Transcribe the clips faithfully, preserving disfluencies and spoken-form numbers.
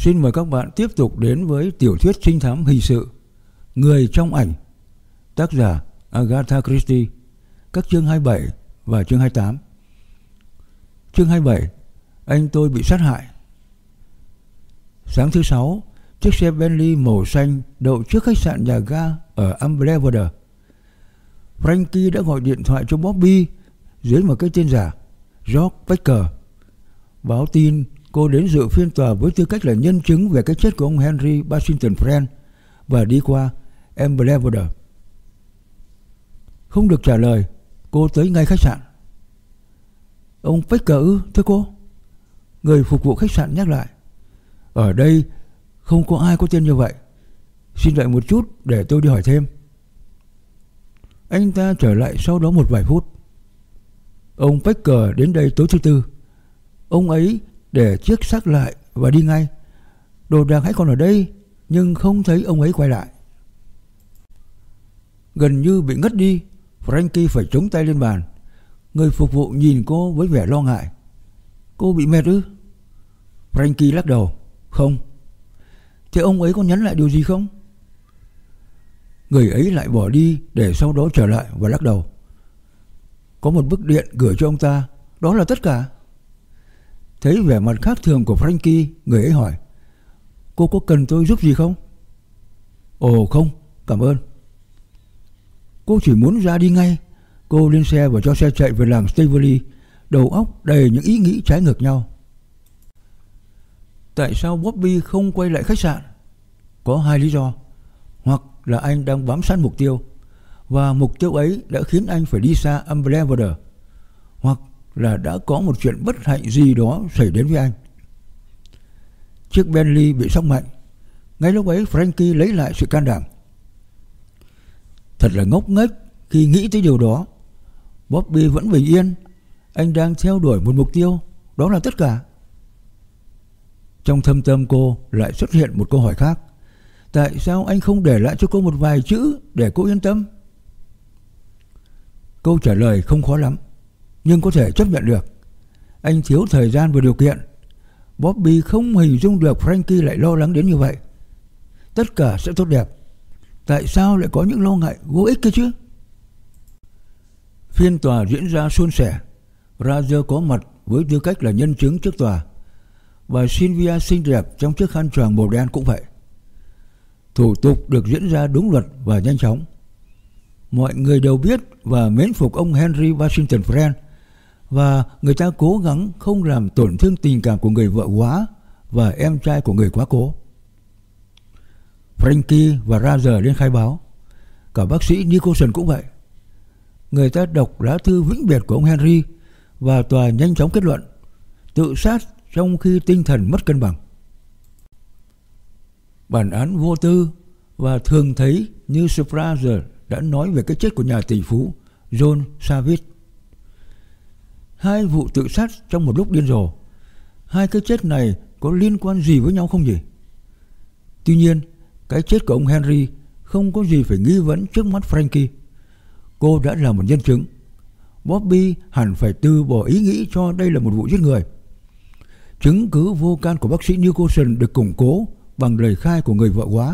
Xin mời các bạn tiếp tục đến với tiểu thuyết trinh thám hình sự Người trong ảnh, tác giả Agatha Christie, các chương hai mươi bảy và chương hai mươi tám. Chương hai mươi bảy, anh tôi bị sát hại. Sáng thứ sáu, chiếc xe Bentley màu xanh đậu trước khách sạn nhà ga ở Amblewater. Frankie đã gọi điện thoại cho Bobby dưới một cái tên giả George Baker, báo tin cô đến dự phiên tòa với tư cách là nhân chứng về cái chết của ông Henry Washington Friend và đi qua Amblewater. Không được trả lời, cô tới ngay khách sạn. Ông Baker ư? Thưa cô, người phục vụ khách sạn nhắc lại. Ở đây không có ai có tên như vậy. Xin đợi một chút để tôi đi hỏi thêm. Anh ta trở lại sau đó một vài phút. Ông Baker đến đây tối thứ tư. Ông ấy để chiếc xác lại và đi ngay. Đồ đạc hãy còn ở đây, nhưng không thấy ông ấy quay lại. Gần như bị ngất đi, Frankie phải chống tay lên bàn. Người phục vụ nhìn cô với vẻ lo ngại. Cô bị mệt ư? Frankie lắc đầu. Không. Thế ông ấy có nhắn lại điều gì không? Người ấy lại bỏ đi để sau đó trở lại và lắc đầu. Có một bức điện gửi cho ông ta, đó là tất cả. Thấy vẻ mặt khác thường của Frankie, người ấy hỏi, cô có cần tôi giúp gì không? Ồ không, cảm ơn. Cô chỉ muốn ra đi ngay. Cô lên xe và cho xe chạy về làng Staveley, đầu óc đầy những ý nghĩ trái ngược nhau. Tại sao Bobby không quay lại khách sạn? Có hai lý do. Hoặc là anh đang bám sát mục tiêu, và mục tiêu ấy đã khiến anh phải đi xa Amblewater, hoặc là đã có một chuyện bất hạnh gì đó xảy đến với anh. Chiếc Bentley bị sốc mạnh. Ngay lúc ấy Frankie lấy lại sự can đảm. Thật là ngốc nghếch khi nghĩ tới điều đó. Bobby vẫn bình yên. Anh đang theo đuổi một mục tiêu, đó là tất cả. Trong thâm tâm cô lại xuất hiện một câu hỏi khác. Tại sao anh không để lại cho cô một vài chữ để cô yên tâm? Câu trả lời không khó lắm, nhưng có thể chấp nhận được. Anh thiếu thời gian và điều kiện. Bobby không hình dung được Frankie lại lo lắng đến như vậy. Tất cả sẽ tốt đẹp. Tại sao lại có những lo ngại vô ích kia chứ? Phiên tòa diễn ra suôn sẻ. Roger có mặt với tư cách là nhân chứng trước tòa, và Sylvia xinh đẹp trong chiếc khăn choàng màu đen cũng vậy. Thủ tục được diễn ra đúng luật và nhanh chóng. Mọi người đều biết và mến phục ông Henry Washington Friend, và người ta cố gắng không làm tổn thương tình cảm của người vợ quá và em trai của người quá cố. Frankie và Roger lên khai báo. Cả bác sĩ Nicholson cũng vậy. Người ta đọc lá thư vĩnh biệt của ông Henry, và tòa nhanh chóng kết luận tự sát trong khi tinh thần mất cân bằng. Bản án vô tư và thường thấy như Sprague đã nói về cái chết của nhà tỷ phú John Savage. Hai vụ tự sát trong một lúc điên rồ. Hai cái chết này có liên quan gì với nhau không nhỉ? Tuy nhiên, cái chết của ông Henry không có gì phải nghi vấn trước mắt Frankie. Cô đã là một nhân chứng. Bobby hẳn phải từ bỏ ý nghĩ cho đây là một vụ giết người. Chứng cứ vô can của bác sĩ Nicholson được củng cố bằng lời khai của người vợ quá.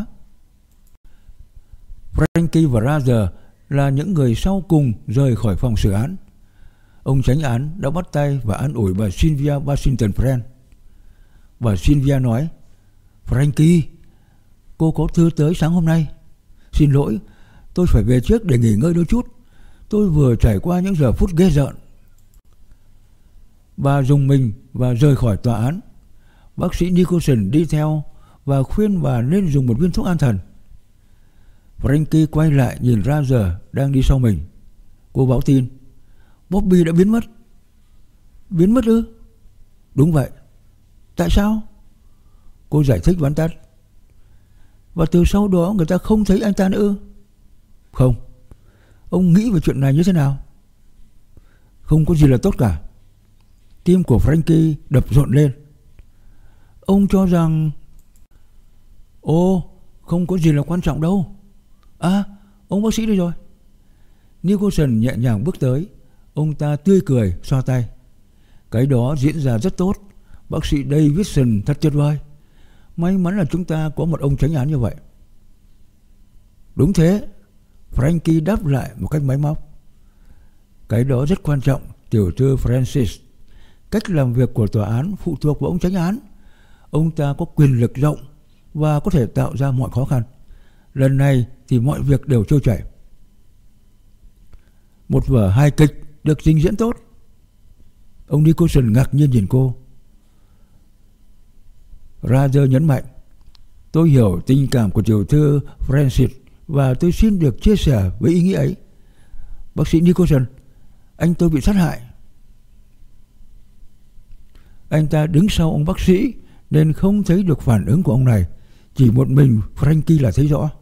Frankie và Roger là những người sau cùng rời khỏi phòng xử án. Ông chánh án đã bắt tay và an ủi bà Sylvia Washington Friend. Bà Sylvia nói, Frankie, cô có thư tới sáng hôm nay. Xin lỗi, tôi phải về trước để nghỉ ngơi đôi chút. Tôi vừa trải qua những giờ phút ghê rợn. Bà dùng mình và rời khỏi tòa án. Bác sĩ Nicholson đi theo và khuyên bà nên dùng một viên thuốc an thần. Frankie quay lại nhìn Roger đang đi sau mình. Cô báo tin, Bobby đã biến mất. Biến mất ư? Đúng vậy. Tại sao? Cô giải thích vắn tắt. Và từ sau đó người ta không thấy anh ta nữa ư? Không. Ông nghĩ về chuyện này như thế nào? Không có gì là tốt cả. Tim của Frankie đập rộn lên. Ông cho rằng... Ồ, không có gì là quan trọng đâu. À, ông bác sĩ đây rồi. Nicholson nhẹ nhàng bước tới. Ông ta tươi cười, xoa tay. Cái đó diễn ra rất tốt. Bác sĩ Davidson thật tuyệt vời. May mắn là chúng ta có một ông chánh án như vậy. Đúng thế, Frankie đáp lại một cách máy móc. Cái đó rất quan trọng, tiểu thư Francis. Cách làm việc của tòa án phụ thuộc vào ông chánh án. Ông ta có quyền lực rộng và có thể tạo ra mọi khó khăn. Lần này thì mọi việc đều trôi chảy. Một vở hài kịch được trình diễn tốt. Ông Nicholson ngạc nhiên nhìn cô. Roger nhấn mạnh, tôi hiểu tình cảm của tiểu thư Francis và tôi xin được chia sẻ với ý nghĩa ấy. Bác sĩ Nicholson, anh tôi bị sát hại. Anh ta đứng sau ông bác sĩ nên không thấy được phản ứng của ông này. Chỉ một mình Frankie là thấy rõ.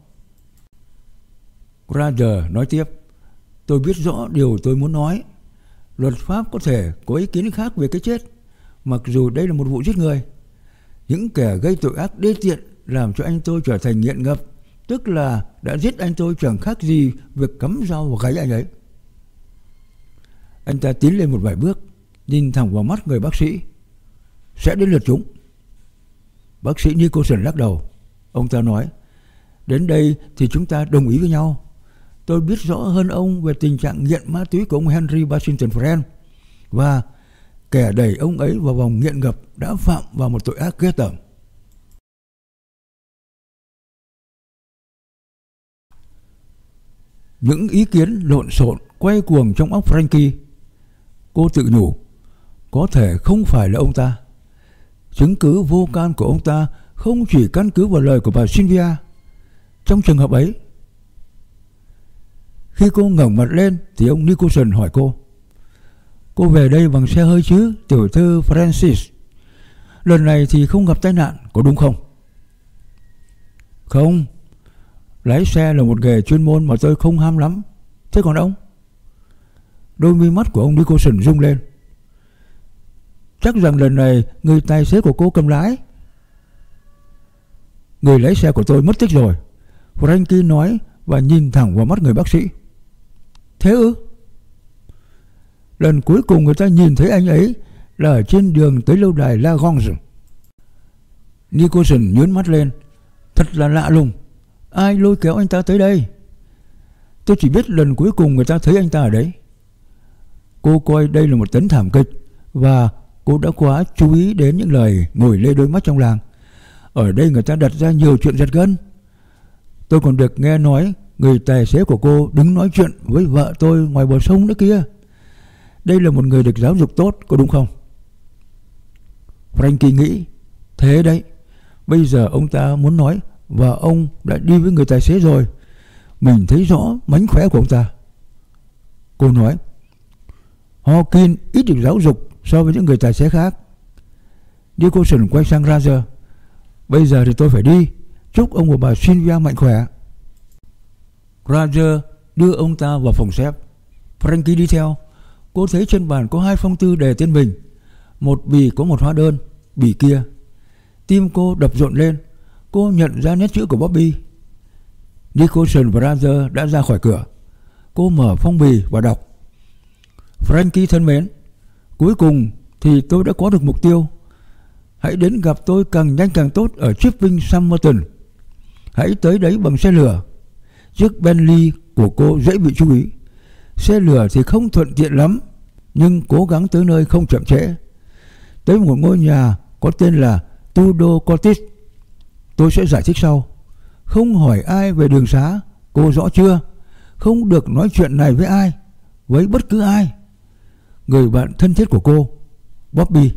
Roger nói tiếp, tôi biết rõ điều tôi muốn nói. Luật pháp có thể có ý kiến khác về cái chết, mặc dù đây là một vụ giết người. Những kẻ gây tội ác đê tiện làm cho anh tôi trở thành nghiện ngập, tức là đã giết anh tôi chẳng khác gì việc cắm dao vào gáy anh ấy. Anh ta tiến lên một vài bước, nhìn thẳng vào mắt người bác sĩ. Sẽ đến lượt chúng. Bác sĩ Nicholson lắc đầu. Ông ta nói, đến đây thì chúng ta đồng ý với nhau. Tôi biết rõ hơn ông về tình trạng nghiện ma túy của ông Henry Washington Friend, và kẻ đẩy ông ấy vào vòng nghiện ngập đã phạm vào một tội ác ghê tởm. Những ý kiến lộn xộn quay cuồng trong óc Frankie. Cô tự nhủ, có thể không phải là ông ta. Chứng cứ vô can của ông ta không chỉ căn cứ vào lời của bà Sylvia. Trong trường hợp ấy, khi cô ngẩng mặt lên thì ông Nicholson hỏi cô, cô về đây bằng xe hơi chứ, tiểu thư Francis? Lần này thì không gặp tai nạn, có đúng không? Không, lái xe là một nghề chuyên môn mà tôi không ham lắm. Thế còn ông? Đôi mi mắt của ông Nicholson rung lên. Chắc rằng lần này người tài xế của cô cầm lái. Người lái xe của tôi mất tích rồi, Frankie nói và nhìn thẳng vào mắt người bác sĩ. Thế ư? Lần cuối cùng người ta nhìn thấy anh ấy là ở trên đường tới lâu đài La Grange. Nicholson nhướng mắt lên. Thật là lạ lùng, ai lôi kéo anh ta tới đây? Tôi chỉ biết lần cuối cùng người ta thấy anh ta ở đấy. Cô coi đây là một tấn thảm kịch, và cô đã quá chú ý đến những lời ngồi lê đôi mắt trong làng. Ở đây người ta đặt ra nhiều chuyện giật gân. Tôi còn được nghe nói người tài xế của cô đứng nói chuyện với vợ tôi ngoài bờ sông nữa kia. Đây là một người được giáo dục tốt, có đúng không? Frankie nghĩ, thế đấy. Bây giờ ông ta muốn nói, và ông đã đi với người tài xế rồi. Mình thấy rõ mánh khóe của ông ta. Cô nói, Hawkins ít được giáo dục so với những người tài xế khác. Nicholson quay sang Roger. Bây giờ thì tôi phải đi. Chúc ông và bà Sylvia mạnh khỏe. Roger đưa ông ta vào phòng xếp. Frankie đi theo. Cô thấy trên bàn có hai phong thư đề tên mình. Một bì có một hóa đơn, bì kia. Tim cô đập rộn lên. Cô nhận ra nét chữ của Bobby. Nicholson và Roger đã ra khỏi cửa. Cô mở phong bì và đọc. Frankie thân mến, cuối cùng thì tôi đã có được mục tiêu. Hãy đến gặp tôi càng nhanh càng tốt ở Chipping Somerton. Hãy tới đấy bằng xe lửa. Chiếc Bentley của cô dễ bị chú ý. Xe lửa thì không thuận tiện lắm, nhưng cố gắng tới nơi không chậm trễ. Tới một ngôi nhà có tên là Tudor Cottage. Tôi sẽ giải thích sau. Không hỏi ai về đường xá, cô rõ chưa? Không được nói chuyện này với ai, với bất cứ ai. Người bạn thân thiết của cô, Bobby.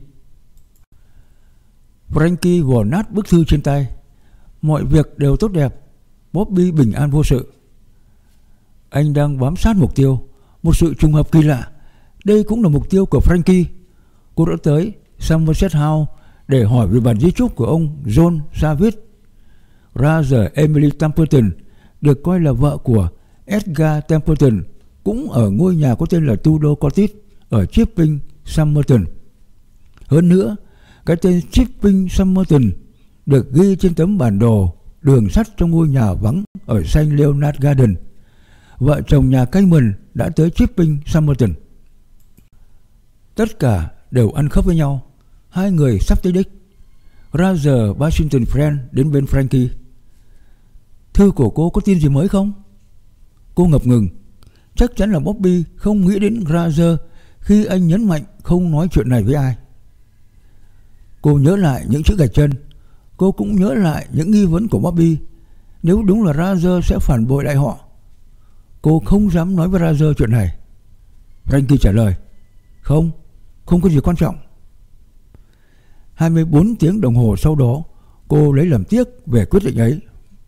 Frankie vò nát bức thư trên tay. Mọi việc đều tốt đẹp. Bobby bình an vô sự. Anh đang bám sát mục tiêu. Một sự trùng hợp kỳ lạ. Đây cũng là mục tiêu của Frankie. Cô đã tới Somerset House để hỏi về bản di chúc của ông John Savage. Roger Emily Templeton, được coi là vợ của Edgar Templeton, cũng ở ngôi nhà có tên là Tudor Cottage ở Chipping Somerton. Hơn nữa, cái tên Chipping Somerton được ghi trên tấm bản đồ đường sắt trong ngôi nhà vắng ở Saint Leonard Garden. Vợ chồng nhà Cayman đã tới Chipping Somerton. Tất cả đều ăn khớp với nhau. Hai người sắp tới đích. Roger Washington Friend đến bên Frankie. Thư của cô có tin gì mới không? Cô ngập ngừng. Chắc chắn là Bobby không nghĩ đến Roger khi anh nhấn mạnh không nói chuyện này với ai. Cô nhớ lại những chữ gạch chân. Cô cũng nhớ lại những nghi vấn của Bobby. Nếu đúng là Roger sẽ phản bội lại họ. Cô không dám nói với Roger chuyện này. Frankie trả lời: Không, không có gì quan trọng. hai mươi bốn tiếng đồng hồ sau đó, cô lấy làm tiếc về quyết định ấy.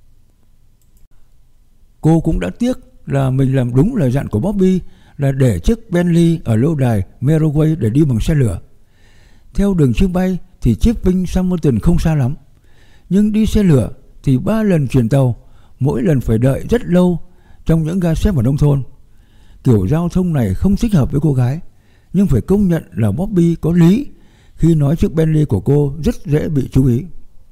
Cô cũng đã tiếc là mình làm đúng lời dặn của Bobby là để chiếc Bentley ở lâu đài Merroway để đi bằng xe lửa. Theo đường chim bay thì Chipping Somerton không xa lắm, nhưng đi xe lửa thì ba lần chuyển tàu, mỗi lần phải đợi rất lâu trong những ga xếp ở nông thôn. Kiểu giao thông này không thích hợp với cô gái, nhưng phải công nhận là Bobby có lý khi nói chiếc Bentley của cô rất dễ bị chú ý.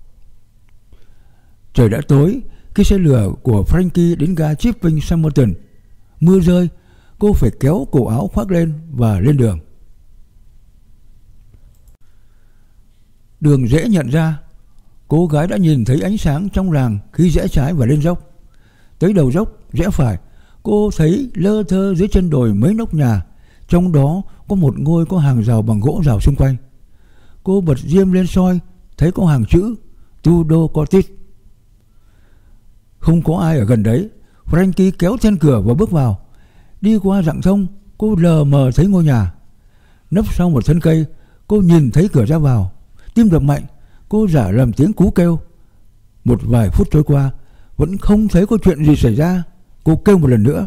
Trời đã tối khi xe lửa của Frankie đến ga Chipping Somerton. Mưa rơi, cô phải kéo cổ áo khoác lên và lên đường. Đường dễ nhận ra. Cô gái đã nhìn thấy ánh sáng trong làng khi rẽ trái và lên dốc. Tới đầu dốc, rẽ phải, cô thấy lơ thơ dưới chân đồi mấy nóc nhà, trong đó có một ngôi có hàng rào bằng gỗ rào xung quanh. Cô bật diêm lên soi, thấy có hàng chữ Tudor Cottage. Không có ai ở gần đấy. Frankie kéo then cửa và bước vào. Đi qua rặng thông, cô lờ mờ thấy ngôi nhà. Nấp sau một thân cây, cô nhìn thấy cửa ra vào. Tim đập mạnh, cô giả làm tiếng cú kêu. Một vài phút trôi qua, vẫn không thấy có chuyện gì xảy ra. Cô kêu một lần nữa.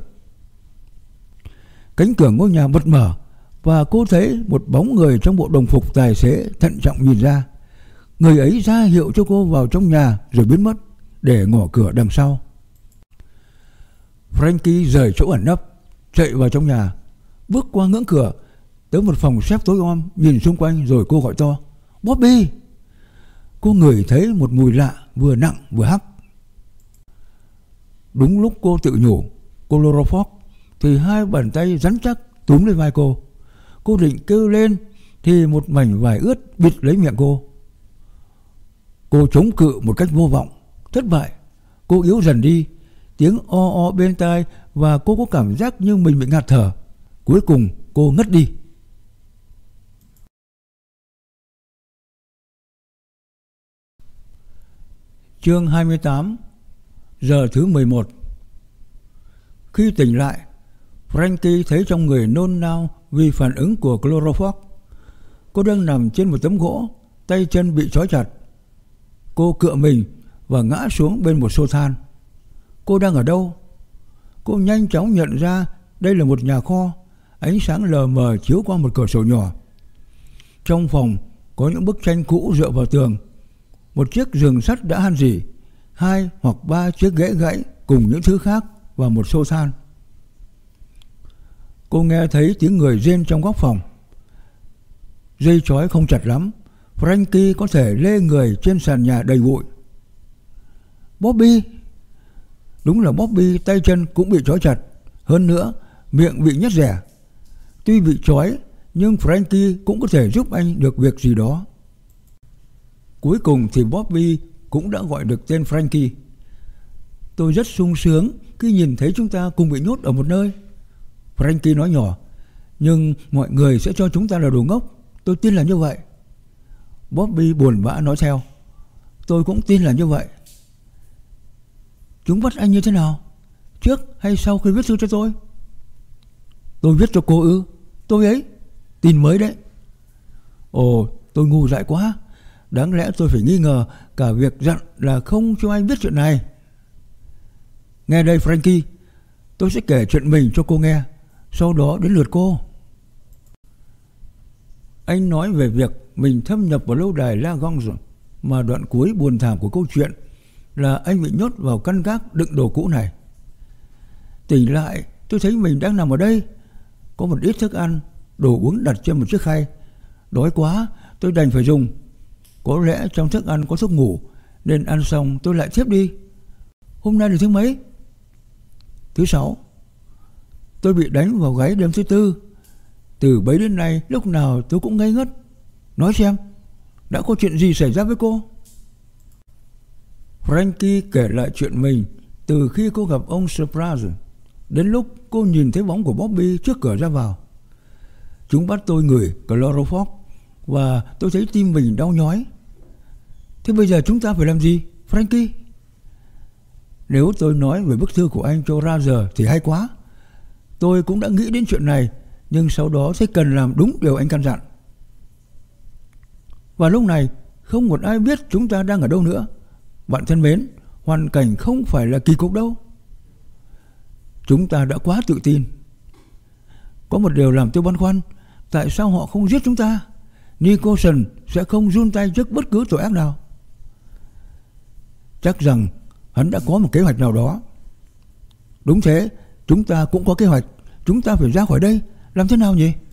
Cánh cửa ngôi nhà bật mở và cô thấy một bóng người trong bộ đồng phục tài xế thận trọng nhìn ra. Người ấy ra hiệu cho cô vào trong nhà rồi biến mất để ngỏ cửa đằng sau. Frankie rời chỗ ẩn nấp, chạy vào trong nhà, bước qua ngưỡng cửa tới một phòng xếp tối om, nhìn xung quanh rồi cô gọi to: Bobby! Cô ngửi thấy một mùi lạ vừa nặng vừa hắc. Đúng lúc cô tự nhủ chloroform thì hai bàn tay rắn chắc túm lấy vai cô. Cô định kêu lên thì một mảnh vải ướt bịt lấy miệng cô. Cô chống cự một cách vô vọng, thất bại. Cô yếu dần đi, tiếng o o bên tai và cô có cảm giác như mình bị ngạt thở. Cuối cùng cô ngất đi. Chương hai mươi tám. Giờ thứ mười một. Khi tỉnh lại, Frankie thấy trong người nôn nao vì phản ứng của chloroform. Cô đang nằm trên một tấm gỗ, tay chân bị trói chặt. Cô cựa mình và ngã xuống bên một xô than. Cô đang ở đâu? Cô nhanh chóng nhận ra đây là một nhà kho. Ánh sáng lờ mờ chiếu qua một cửa sổ nhỏ. Trong phòng có những bức tranh cũ dựa vào tường, một chiếc giường sắt đã han rỉ, hai hoặc ba chiếc ghế gãy cùng những thứ khác và một xô than. Cô nghe thấy tiếng người rên trong góc phòng. Dây trói không chặt lắm, Frankie có thể lê người trên sàn nhà đầy bụi. Bobby! Đúng là Bobby, tay chân cũng bị trói chặt, hơn nữa miệng bị nhét rẻ. Tuy bị trói nhưng Frankie cũng có thể giúp anh được việc gì đó. Cuối cùng thì Bobby cũng đã gọi được tên Frankie. Tôi rất sung sướng khi nhìn thấy chúng ta cùng bị nhốt ở một nơi, Frankie nói nhỏ. Nhưng mọi người sẽ cho chúng ta là đồ ngốc. Tôi tin là như vậy. Bobby buồn bã nói theo. Tôi cũng tin là như vậy. Chúng bắt anh như thế nào? Trước hay sau khi viết thư cho tôi? Tôi viết cho cô ư? Tôi ấy? Tin mới đấy. Ồ, tôi ngu dại quá. Đáng lẽ tôi phải nghi ngờ cả việc dặn là không cho anh biết chuyện này. Nghe đây Frankie, tôi sẽ kể chuyện mình cho cô nghe, sau đó đến lượt cô. Anh nói về việc mình thâm nhập vào lâu đài Lagrange, mà đoạn cuối buồn thảm của câu chuyện là anh bị nhốt vào căn gác đựng đồ cũ này. Tỉnh lại, tôi thấy mình đang nằm ở đây, có một ít thức ăn, đồ uống đặt trên một chiếc khay. Đói quá, tôi đành phải dùng. Có lẽ trong thức ăn có thuốc ngủ, nên ăn xong tôi lại thiếp đi. Hôm nay là thứ mấy? Thứ sáu. Tôi bị đánh vào gáy đêm thứ tư. Từ bấy đến nay lúc nào tôi cũng ngây ngất. Nói xem, Đã có chuyện gì xảy ra với cô? Frankie kể lại chuyện mình từ khi cô gặp ông Surprise đến lúc cô nhìn thấy bóng của Bobby trước cửa ra vào. Chúng bắt tôi ngửi chloroform và tôi thấy tim mình đau nhói. Thế bây giờ chúng ta phải làm gì, Frankie? Nếu tôi nói về bức thư của anh cho Roger thì hay quá. Tôi cũng đã nghĩ đến chuyện này, nhưng sau đó sẽ cần làm đúng điều anh căn dặn. Và lúc này không một ai biết chúng ta đang ở đâu nữa. Bạn thân mến, hoàn cảnh không phải là kỳ cục đâu. Chúng ta đã quá tự tin. Có một điều làm tôi băn khoăn, tại sao họ không giết chúng ta? Nicholson sẽ không run tay trước bất cứ tội ác nào. Chắc rằng hắn đã có một kế hoạch nào đó. Đúng thế, chúng ta cũng có kế hoạch. Chúng ta phải ra khỏi đây. Làm thế nào nhỉ?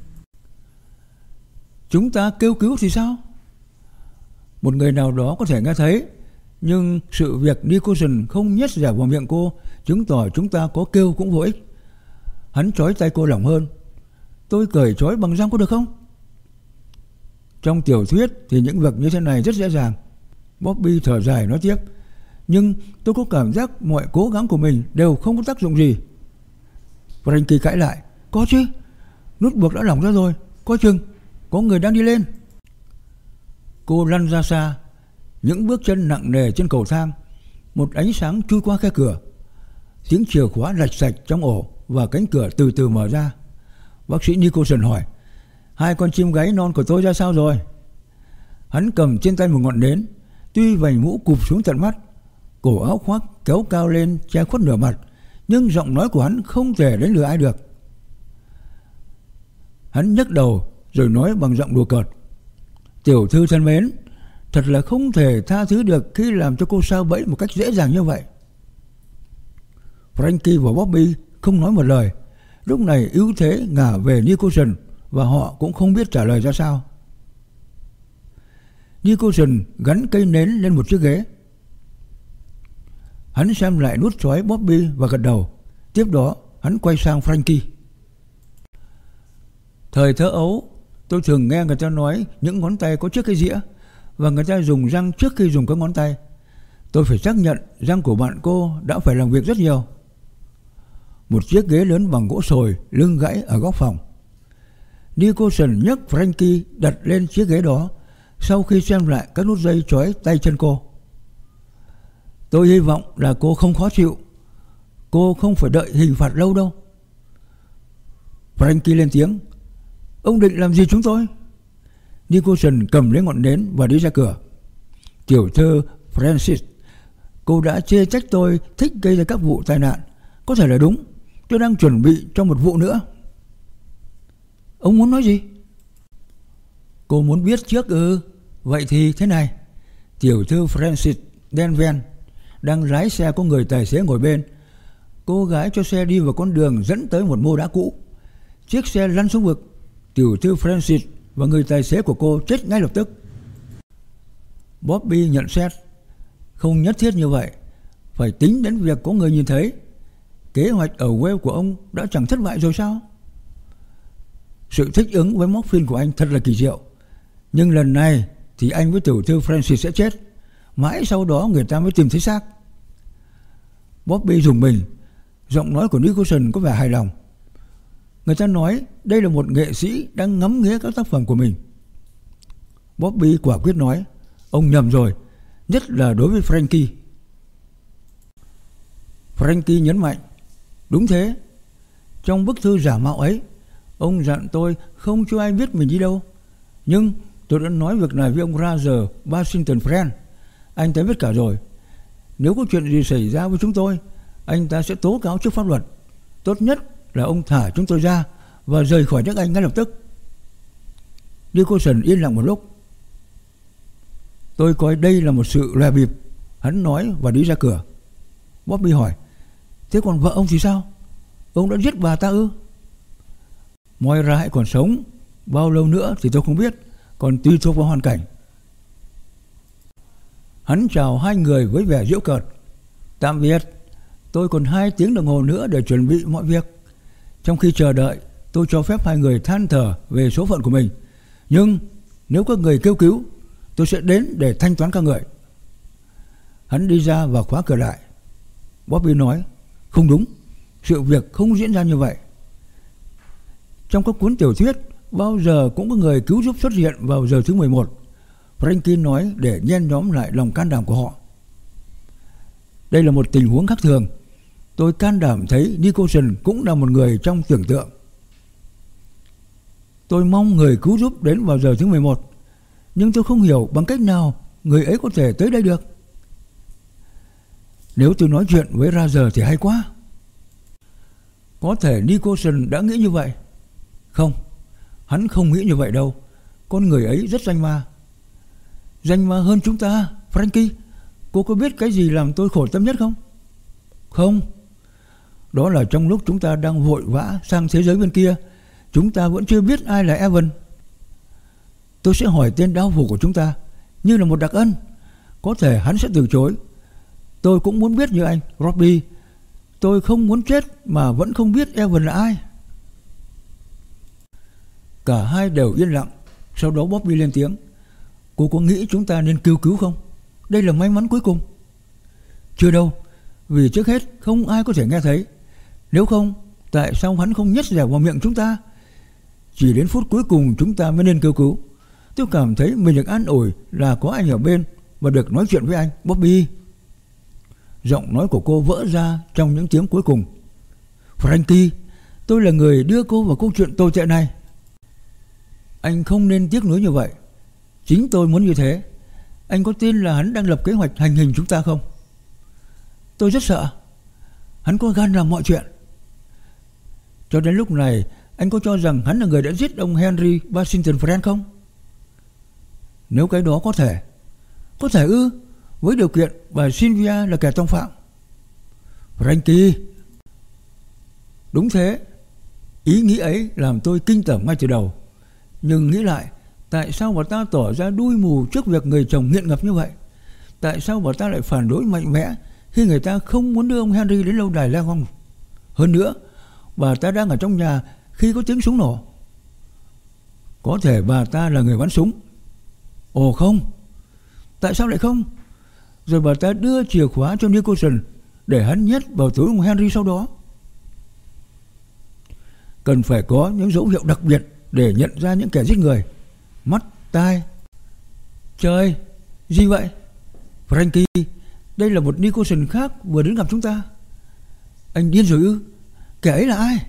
Chúng ta kêu cứu thì sao? Một người nào đó có thể nghe thấy, nhưng sự việc Nicholson không nhét dẻo vào miệng cô chứng tỏ chúng ta có kêu cũng vô ích. Hắn trói tay cô lỏng hơn. Tôi cởi trói bằng răng có được không? Trong tiểu thuyết thì những việc như thế này rất dễ dàng. Bobby thở dài nói tiếp. Nhưng tôi có cảm giác mọi cố gắng của mình đều không có tác dụng gì. Frankie cãi lại. Có chứ, nút buộc đã lỏng ra rồi. Coi chừng, có người đang đi lên. Cô lăn ra xa. Những bước chân nặng nề trên cầu thang. Một ánh sáng chui qua khe cửa. Tiếng chìa khóa lạch sạch trong ổ và cánh cửa từ từ mở ra. Bác sĩ Nicholson hỏi. Hai con chim gáy non của tôi ra sao rồi? Hắn cầm trên tay một ngọn nến. Tuy vành mũ cụp xuống tận mắt, cổ áo khoác kéo cao lên che khuất nửa mặt, nhưng giọng nói của hắn không thể đánh lừa ai được. Hắn nhấc đầu rồi nói bằng giọng đùa cợt. Tiểu thư thân mến, thật là không thể tha thứ được khi làm cho cô sa bẫy một cách dễ dàng như vậy. Frankie và Bobby không nói một lời. Lúc này ưu thế ngả về Nicholson và họ cũng không biết trả lời ra sao. Nicholson gắn cây nến lên một chiếc ghế. Hắn xem lại nút trói Bobby và gật đầu. Tiếp đó hắn quay sang Frankie. Thời thơ ấu, tôi thường nghe người ta nói những ngón tay có chiếc cái dĩa và người ta dùng răng trước khi dùng các ngón tay. Tôi phải xác nhận răng của bạn cô đã phải làm việc rất nhiều. Một chiếc ghế lớn bằng gỗ sồi lưng gãy ở góc phòng. Nicholson nhấc Frankie đặt lên chiếc ghế đó sau khi xem lại các nút dây trói tay chân cô. Tôi hy vọng là cô không khó chịu. Cô không phải đợi hình phạt lâu đâu. Frankie lên tiếng. Ông định làm gì chúng tôi? Nicholson cầm lấy ngọn nến và đi ra cửa. Tiểu thư Francis, cô đã chê trách tôi thích gây ra các vụ tai nạn. Có thể là đúng. Tôi đang chuẩn bị cho một vụ nữa. Ông muốn nói gì? Cô muốn biết trước ư? Vậy thì thế này. Tiểu thư Francis Denven đang lái xe, có người tài xế ngồi bên. Cô gái cho xe đi vào con đường dẫn tới một mô đá cũ. Chiếc xe lăn xuống vực. Tiểu thư Francis và người tài xế của cô chết ngay lập tức. Bobby nhận xét. Không nhất thiết như vậy. Phải tính đến việc có người nhìn thấy. Kế hoạch ở Wales của ông đã chẳng thất bại rồi sao? Sự thích ứng với morphine của anh thật là kỳ diệu. Nhưng lần này thì anh với tiểu thư Francis sẽ chết. Mãi sau đó người ta mới tìm thấy xác. Bobby rùng mình. Giọng nói của Nicholson có vẻ hài lòng. Người ta nói đây là một nghệ sĩ đang ngắm nghía các tác phẩm của mình. Bobby quả quyết nói. Ông nhầm rồi, nhất là đối với Frankie. Frankie nhấn mạnh. Đúng thế. Trong bức thư giả mạo ấy, ông dặn tôi không cho ai biết mình đi đâu. Nhưng tôi đã nói việc này với ông Roger Washington Friend. Anh ta biết cả rồi. Nếu có chuyện gì xảy ra với chúng tôi, anh ta sẽ tố cáo trước pháp luật. Tốt nhất là ông thả chúng tôi ra và rời khỏi nước Anh ngay lập tức. Nicholson yên lặng một lúc. Tôi coi đây là một sự lòe bịp, hắn nói và đi ra cửa. Bobby hỏi. Thế còn vợ ông thì sao? Ông đã giết bà ta ư? Moira hãy còn sống. Bao lâu nữa thì tôi không biết, còn tùy thuộc vào hoàn cảnh. Hắn chào hai người với vẻ giễu cợt. Tạm biệt. Tôi còn hai tiếng đồng hồ nữa để chuẩn bị mọi việc. Trong khi chờ đợi, tôi cho phép hai người than thở về số phận của mình. Nhưng nếu các người kêu cứu, tôi sẽ đến để thanh toán các người. Hắn đi ra và khóa cửa lại. Bobby nói, không đúng, sự việc không diễn ra như vậy. Trong các cuốn tiểu thuyết, bao giờ cũng có người cứu giúp xuất hiện vào giờ thứ mười một. Frankie nói để nhen nhóm lại lòng can đảm của họ. Đây là một tình huống khác thường. Tôi can đảm thấy Nicholson cũng là một người trong tưởng tượng. Tôi mong người cứu giúp đến vào giờ thứ mười một, nhưng tôi không hiểu bằng cách nào người ấy có thể tới đây được. Nếu tôi nói chuyện với Roger thì hay quá. Có thể Nicholson đã nghĩ như vậy. Không, hắn không nghĩ như vậy đâu. Con người ấy rất danh ma. Danh ma hơn chúng ta. Frankie, cô có biết cái gì làm tôi khổ tâm nhất không? Không. Đó là trong lúc chúng ta đang vội vã sang thế giới bên kia, chúng ta vẫn chưa biết ai là Evan. Tôi sẽ hỏi tên đao phủ của chúng ta như là một đặc ân. Có thể hắn sẽ từ chối. Tôi cũng muốn biết như anh, Robbie. Tôi không muốn chết mà vẫn không biết Evan là ai. Cả hai đều yên lặng. Sau đó Bobby lên tiếng. Cô có nghĩ chúng ta nên kêu cứu không? Đây là may mắn cuối cùng. Chưa đâu, vì trước hết không ai có thể nghe thấy. Nếu không, tại sao hắn không nhét dẻo vào miệng chúng ta? Chỉ đến phút cuối cùng chúng ta mới nên kêu cứu. Tôi cảm thấy mình được an ủi là có anh ở bên và được nói chuyện với anh, Bobby. Giọng nói của cô vỡ ra trong những tiếng cuối cùng. Frankie, tôi là người đưa cô vào câu chuyện tồi tệ này. Anh không nên tiếc nuối như vậy. Chính tôi muốn như thế. Anh có tin là hắn đang lập kế hoạch hành hình chúng ta không? Tôi rất sợ. Hắn có gan làm mọi chuyện. Cho đến lúc này, anh có cho rằng hắn là người đã giết ông Henry Washington Friend không? Nếu cái đó có thể. Có thể ư? Với điều kiện bà Sylvia là kẻ tông phạm. Frankie. Đúng thế. Ý nghĩ ấy làm tôi kinh tởm ngay từ đầu. Nhưng nghĩ lại, tại sao bà ta tỏ ra đuôi mù trước việc người chồng nghiện ngập như vậy? Tại sao bà ta lại phản đối mạnh mẽ khi người ta không muốn đưa ông Henry đến lâu đài Legon? Hơn nữa, bà ta đang ở trong nhà khi có tiếng súng nổ. Có thể bà ta là người bắn súng. Ồ không. Tại sao lại không? Rồi bà ta đưa chìa khóa cho Nicholson để hắn nhét vào túi ông Henry sau đó. Cần phải có những dấu hiệu đặc biệt để nhận ra những kẻ giết người. Mắt, tai. Trời, gì vậy? Frankie, đây là một Nicholson khác vừa đến gặp chúng ta. Anh điên rồi ư? Kẻ ấy là ai?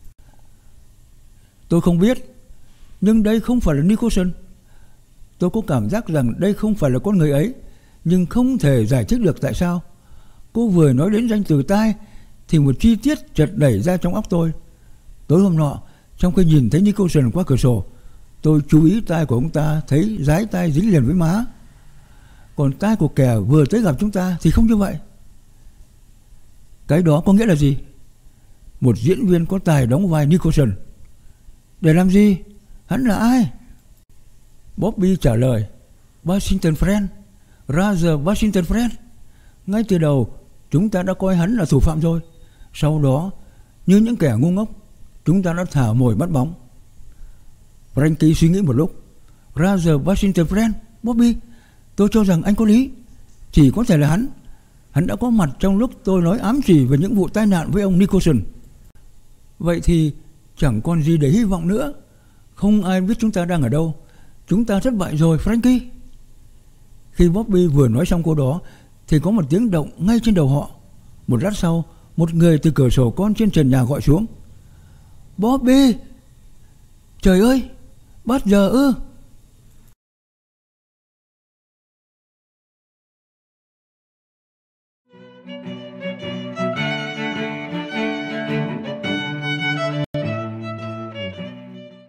Tôi không biết. Nhưng đây không phải là Nicholson. Tôi có cảm giác rằng đây không phải là con người ấy, nhưng không thể giải thích được tại sao. Cô vừa nói đến danh từ tai thì một chi tiết chợt đẩy ra trong óc tôi. Tối hôm nọ, trong khi nhìn thấy Nicholson qua cửa sổ, tôi chú ý tai của ông ta thấy dái tai dính liền với má. Còn tai của kẻ vừa tới gặp chúng ta thì không như vậy. Cái đó có nghĩa là gì? Một diễn viên có tài đóng vai Nicholson. Để làm gì? Hắn là ai? Bobby trả lời. Washington Friend. Roger Washington Friend. Ngay từ đầu chúng ta đã coi hắn là thủ phạm rồi. Sau đó, như những kẻ ngu ngốc, chúng ta đã thả mồi bắt bóng. Frankie suy nghĩ một lúc. Roger Washington Friend. Bobby, tôi cho rằng anh có lý. Chỉ có thể là hắn. Hắn đã có mặt trong lúc tôi nói ám chỉ về những vụ tai nạn với ông Nicholson. Vậy thì chẳng còn gì để hy vọng nữa. Không ai biết chúng ta đang ở đâu. Chúng ta thất bại rồi, Frankie. Khi Bobby vừa nói xong câu đó thì có một tiếng động ngay trên đầu họ. Một lát sau, một người từ cửa sổ con trên trần nhà gọi xuống. Bobby! Trời ơi! Bắt giờ ư?